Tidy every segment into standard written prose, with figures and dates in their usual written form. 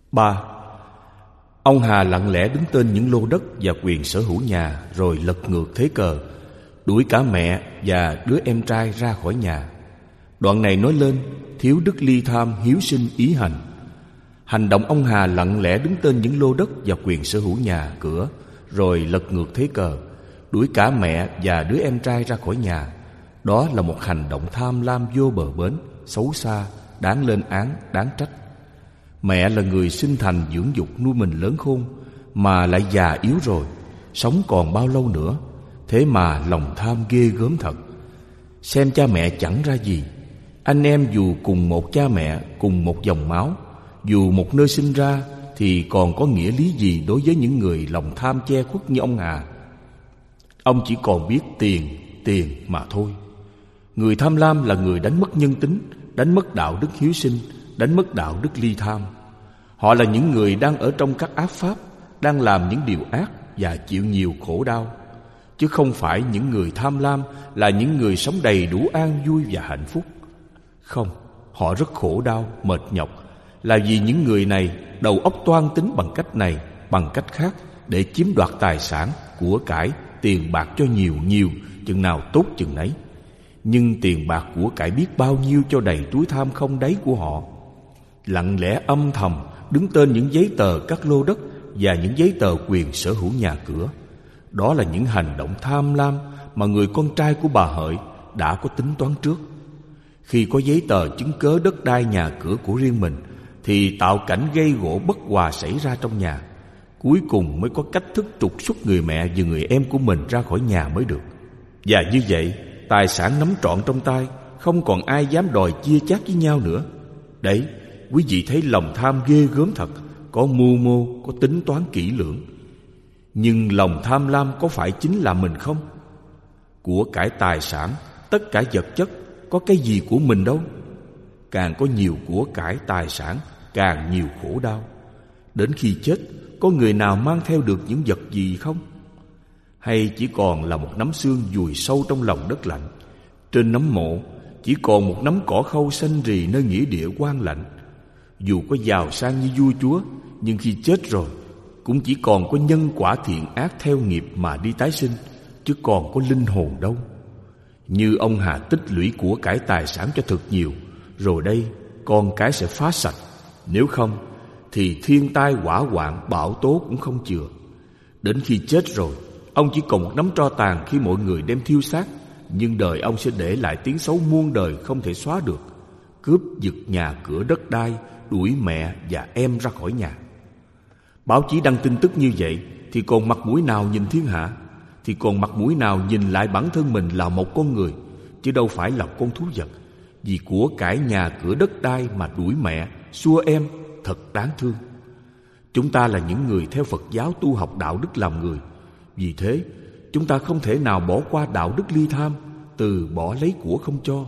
3. Ông Hà lặng lẽ đứng tên những lô đất và quyền sở hữu nhà, rồi lật ngược thế cờ, đuổi cả mẹ và đứa em trai ra khỏi nhà. Đoạn này nói lên thiếu đức ly tham, hiếu sinh, ý hành. Hành động ông Hà lặng lẽ đứng tên những lô đất và quyền sở hữu nhà cửa, rồi lật ngược thế cờ, đuổi cả mẹ và đứa em trai ra khỏi nhà. Đó là một hành động tham lam vô bờ bến, xấu xa, đáng lên án, đáng trách. Mẹ là người sinh thành dưỡng dục nuôi mình lớn khôn, mà lại già yếu rồi, sống còn bao lâu nữa? Thế mà lòng tham ghê gớm thật. Xem cha mẹ chẳng ra gì. Anh em dù cùng một cha mẹ, cùng một dòng máu, dù một nơi sinh ra, thì còn có nghĩa lý gì đối với những người lòng tham che khuất như ông Hà? Ông chỉ còn biết tiền mà thôi. Người tham lam là người đánh mất nhân tính, đánh mất đạo đức hiếu sinh, đánh mất đạo đức ly tham. Họ là những người đang ở trong các ác pháp, đang làm những điều ác và chịu nhiều khổ đau. Chứ không phải những người tham lam là những người sống đầy đủ an vui và hạnh phúc. Không, họ rất khổ đau, mệt nhọc, là vì những người này đầu óc toan tính bằng cách này, bằng cách khác, để chiếm đoạt tài sản, của cải, tiền bạc cho nhiều, chừng nào tốt chừng nấy. Nhưng tiền bạc của cải biết bao nhiêu cho đầy túi tham không đáy của họ. Lặng lẽ âm thầm đứng tên những giấy tờ các lô đất và những giấy tờ quyền sở hữu nhà cửa. Đó là những hành động tham lam mà người con trai của bà Hợi đã có tính toán trước. Khi có giấy tờ chứng cớ đất đai nhà cửa của riêng mình, thì tạo cảnh gây gổ bất hòa xảy ra trong nhà. Cuối cùng mới có cách thức trục xuất người mẹ và người em của mình ra khỏi nhà mới được. Và như vậy, tài sản nắm trọn trong tay, không còn ai dám đòi chia chác với nhau nữa. Đấy, quý vị thấy lòng tham ghê gớm thật, có mưu mô, có tính toán kỹ lưỡng. Nhưng lòng tham lam có phải chính là mình không? Của cải tài sản, tất cả vật chất, có cái gì của mình đâu. Càng có nhiều của cải tài sản, càng nhiều khổ đau. Đến khi chết, có người nào mang theo được những vật gì không? Hay chỉ còn là một nắm xương vùi sâu trong lòng đất lạnh? Trên nấm mộ chỉ còn một nắm cỏ khâu xanh rì nơi nghĩa địa quan lạnh. Dù có giàu sang như vua chúa, nhưng khi chết rồi cũng chỉ còn có nhân quả thiện ác theo nghiệp mà đi tái sinh, chứ còn có linh hồn đâu. Như ông Hà tích lũy của cải tài sản cho thật nhiều, rồi đây con cái sẽ phá sạch. Nếu không thì thiên tai hỏa hoạn bão tố cũng không chừa. Đến khi chết rồi, ông chỉ còn một nắm tro tàn khi mọi người đem thiêu xác, nhưng đời ông sẽ để lại tiếng xấu muôn đời không thể xóa được. Cướp giật nhà cửa đất đai, đuổi mẹ và em ra khỏi nhà. Báo chí đăng tin tức như vậy thì còn mặt mũi nào nhìn thiên hạ? Thì còn mặt mũi nào nhìn lại bản thân mình là một con người, chứ đâu phải là con thú vật? Vì của cải nhà cửa đất đai mà đuổi mẹ, xua em, thật đáng thương. Chúng ta là những người theo Phật giáo tu học đạo đức làm người. Vì thế, chúng ta không thể nào bỏ qua đạo đức ly tham, từ bỏ lấy của không cho.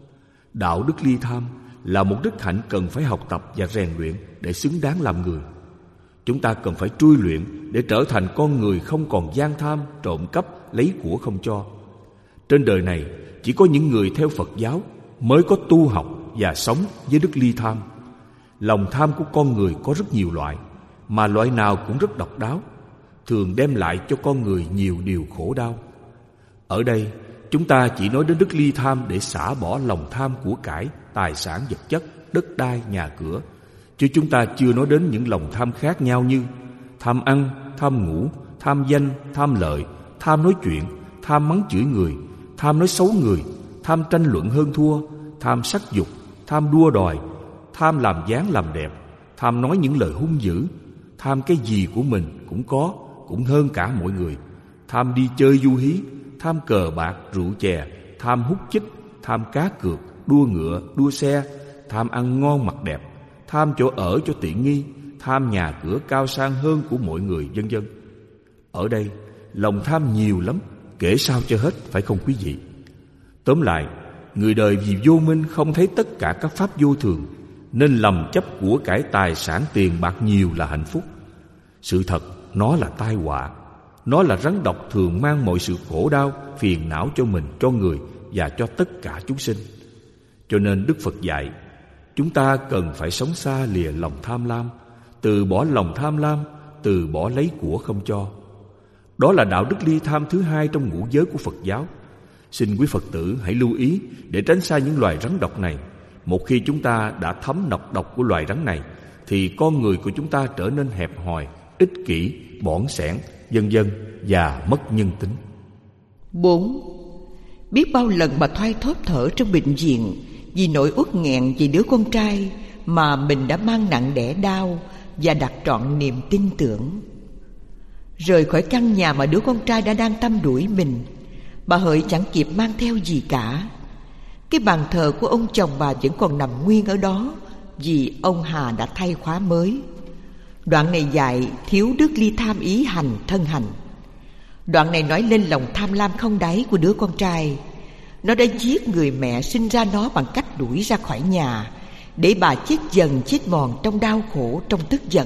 Đạo đức ly tham là một đức hạnh cần phải học tập và rèn luyện để xứng đáng làm người. Chúng ta cần phải trui luyện để trở thành con người không còn gian tham, trộm cắp, lấy của không cho. Trên đời này, chỉ có những người theo Phật giáo mới có tu học và sống với đức ly tham. Lòng tham của con người có rất nhiều loại, mà loại nào cũng rất độc đáo, thường đem lại cho con người nhiều điều khổ đau. Ở đây, chúng ta chỉ nói đến đức ly tham để xả bỏ lòng tham của cải, tài sản vật chất, đất đai, nhà cửa, chứ chúng ta chưa nói đến những lòng tham khác nhau như tham ăn, tham ngủ, tham danh, tham lợi, tham nói chuyện, tham mắng chửi người, tham nói xấu người, tham tranh luận hơn thua, tham sắc dục, tham đua đòi, tham làm dáng làm đẹp, tham nói những lời hung dữ, tham cái gì của mình cũng có, cũng hơn cả mọi người, tham đi chơi du hí, tham cờ bạc, rượu chè, tham hút chích, tham cá cược, đua ngựa, đua xe, tham ăn ngon mặc đẹp, tham chỗ ở cho tiện nghi, tham nhà cửa cao sang hơn của mọi người, vân vân. Ở đây, lòng tham nhiều lắm, kể sao cho hết, phải không quý vị? Tóm lại, người đời vì vô minh không thấy tất cả các pháp vô thường, nên lầm chấp của cải tài sản tiền bạc nhiều là hạnh phúc. Sự thật, nó là tai họa. Nó là rắn độc thường mang mọi sự khổ đau, phiền não cho mình, cho người và cho tất cả chúng sinh. Cho nên Đức Phật dạy, chúng ta cần phải sống xa lìa lòng tham lam, từ bỏ lòng tham lam, từ bỏ lấy của không cho. Đó là đạo đức ly tham thứ hai trong ngũ giới của Phật giáo. Xin quý Phật tử hãy lưu ý để tránh xa những loài rắn độc này. Một khi chúng ta đã thấm nọc độc của loài rắn này, thì con người của chúng ta trở nên hẹp hòi, ích kỷ, bỏn sẻn, vân vân, và mất nhân tính. 4. Biết bao lần bà Thoai thóp thở trong bệnh viện vì nỗi uất nghẹn vì đứa con trai mà mình đã mang nặng đẻ đau và đặt trọn niềm tin tưởng. Rời khỏi căn nhà mà đứa con trai đã đang tăm đuổi mình, bà Hợi chẳng kịp mang theo gì cả. Cái bàn thờ của ông chồng bà vẫn còn nằm nguyên ở đó, vì ông Hà đã thay khóa mới. Đoạn này dạy thiếu đức ly tham ý hành thân hành. Đoạn này nói lên lòng tham lam không đáy của đứa con trai. Nó đã giết người mẹ sinh ra nó bằng cách đuổi ra khỏi nhà, để bà chết dần chết mòn trong đau khổ, trong tức giận.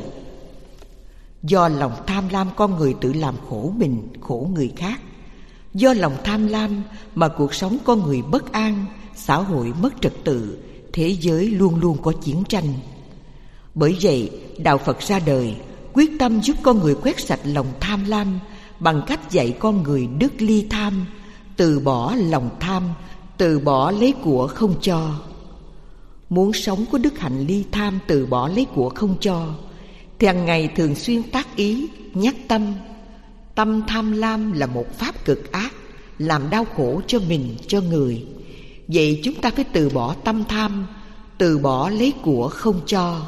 Do lòng tham lam con người tự làm khổ mình, khổ người khác. Do lòng tham lam mà cuộc sống con người bất an, xã hội mất trật tự, thế giới luôn luôn có chiến tranh. Bởi vậy, Đạo Phật ra đời, quyết tâm giúp con người quét sạch lòng tham lam bằng cách dạy con người đức ly tham, từ bỏ lòng tham, từ bỏ lấy của không cho. Muốn sống có đức hạnh ly tham, từ bỏ lấy của không cho, thì hàng ngày thường xuyên tác ý, nhắc tâm. Tâm tham lam là một pháp cực ác, làm đau khổ cho mình, cho người. Vậy chúng ta phải từ bỏ tâm tham, từ bỏ lấy của không cho.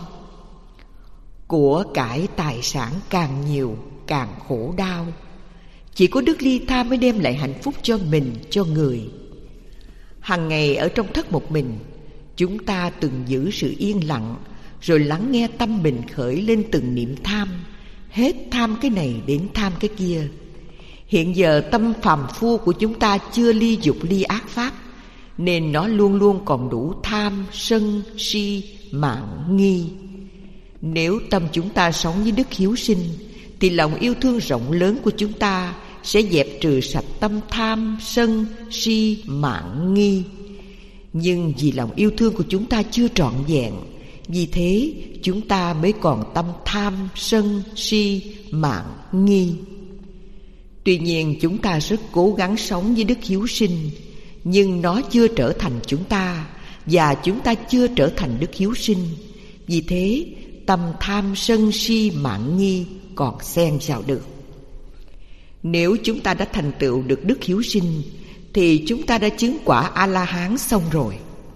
Của cải tài sản càng nhiều càng khổ đau. Chỉ có đức ly tham mới đem lại hạnh phúc cho mình, cho người. Hằng ngày ở trong thất một mình, chúng ta từng giữ sự yên lặng, rồi lắng nghe tâm mình khởi lên từng niệm tham, hết tham cái này đến tham cái kia. Hiện giờ tâm phàm phu của chúng ta chưa ly dục ly ác pháp, nên nó luôn luôn còn đủ tham, sân, si, mạn, nghi. Nếu tâm chúng ta sống với đức hiếu sinh, thì lòng yêu thương rộng lớn của chúng ta sẽ dẹp trừ sạch tâm tham, sân, si, mạn, nghi. Nhưng vì lòng yêu thương của chúng ta chưa trọn vẹn, vì thế chúng ta mới còn tâm tham, sân, si, mạn, nghi. Tuy nhiên chúng ta rất cố gắng sống với đức hiếu sinh, nhưng nó chưa trở thành chúng ta, và chúng ta chưa trở thành đức hiếu sinh. Vì thế tâm tham, sân, si, mạn, nghi còn xen vào được. Nếu chúng ta đã thành tựu được đức hiếu sinh, thì chúng ta đã chứng quả A-la-hán xong rồi.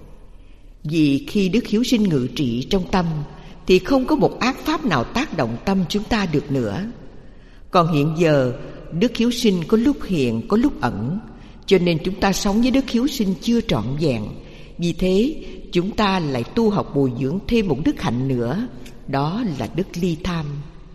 Vì khi đức hiếu sinh ngự trị trong tâm, thì không có một ác pháp nào tác động tâm chúng ta được nữa. Còn hiện giờ, đức hiếu sinh có lúc hiện, có lúc ẩn, cho nên chúng ta sống với đức hiếu sinh chưa trọn vẹn. Vì thế, chúng ta lại tu học bồi dưỡng thêm một đức hạnh nữa, đó là đức ly tham.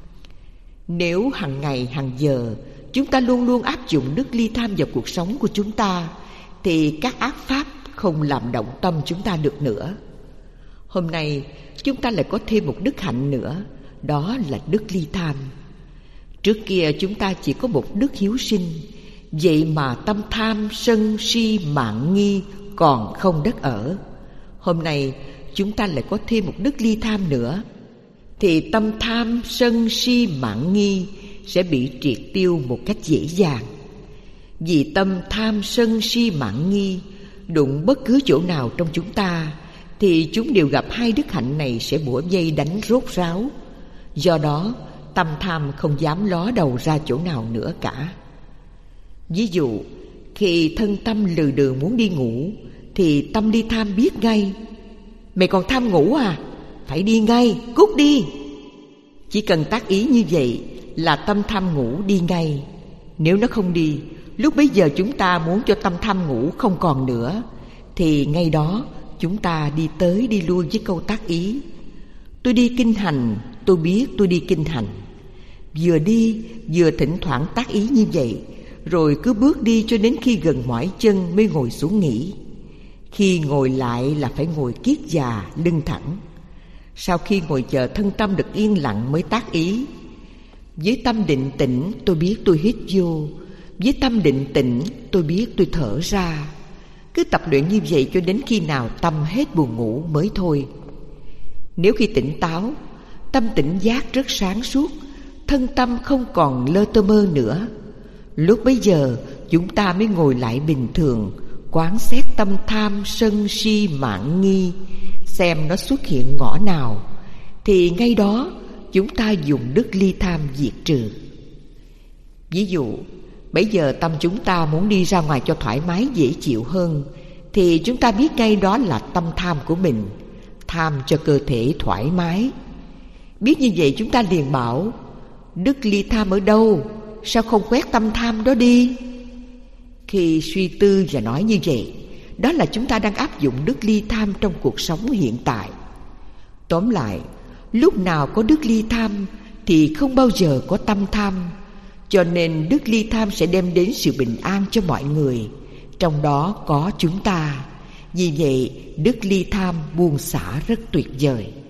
Nếu hàng ngày, hàng giờ, chúng ta luôn luôn áp dụng đức ly tham vào cuộc sống của chúng ta, thì các ác pháp không làm động tâm chúng ta được nữa. Hôm nay, chúng ta lại có thêm một đức hạnh nữa, đó là đức ly tham. Trước kia chúng ta chỉ có một đức hiếu sinh, vậy mà tâm tham, sân, si, mạn, nghi còn không đất ở. Hôm nay chúng ta lại có thêm một đức ly tham nữa, thì tâm tham, sân, si, mạn, nghi sẽ bị triệt tiêu một cách dễ dàng. Vì tâm tham, sân, si, mạn, nghi đụng bất cứ chỗ nào trong chúng ta, thì chúng đều gặp hai đức hạnh này sẽ bủa vây đánh rốt ráo. Do đó tâm tham không dám ló đầu ra chỗ nào nữa cả. Ví dụ, khi thân tâm lừ đừ muốn đi ngủ, thì tâm ly tham biết ngay: mày còn tham ngủ à? Phải đi ngay, cút đi. Chỉ cần tác ý như vậy là tâm tham ngủ đi ngay. Nếu nó không đi, lúc bấy giờ chúng ta muốn cho tâm tham ngủ không còn nữa, thì ngay đó chúng ta đi tới đi lui với câu tác ý: tôi đi kinh hành, tôi biết tôi đi kinh hành. Vừa đi vừa thỉnh thoảng tác ý như vậy, rồi cứ bước đi cho đến khi gần mỏi chân mới ngồi xuống nghỉ. Khi ngồi lại là phải ngồi kiết già, lưng thẳng. Sau khi ngồi chờ thân tâm được yên lặng mới tác ý: với tâm định tĩnh tôi biết tôi hít vô, với tâm định tĩnh tôi biết tôi thở ra. Cứ tập luyện như vậy cho đến khi nào tâm hết buồn ngủ mới thôi. Nếu khi tỉnh táo, tâm tỉnh giác rất sáng suốt, thân tâm không còn lơ tơ mơ nữa. Lúc bấy giờ chúng ta mới ngồi lại bình thường, quán xét tâm tham sân si mạn nghi, xem nó xuất hiện ngõ nào, thì ngay đó chúng ta dùng đức ly tham diệt trừ. Ví dụ, bây giờ tâm chúng ta muốn đi ra ngoài cho thoải mái dễ chịu hơn, thì chúng ta biết ngay đó là tâm tham của mình, tham cho cơ thể thoải mái. Biết như vậy chúng ta liền bảo: đức ly tham ở đâu? Sao không quét tâm tham đó đi? Khi suy tư và nói như vậy, đó là chúng ta đang áp dụng đức ly tham trong cuộc sống hiện tại. Tóm lại, lúc nào có đức ly tham thì không bao giờ có tâm tham. Cho nên đức ly tham sẽ đem đến sự bình an cho mọi người, trong đó có chúng ta. Vì vậy đức ly tham buông xả rất tuyệt vời.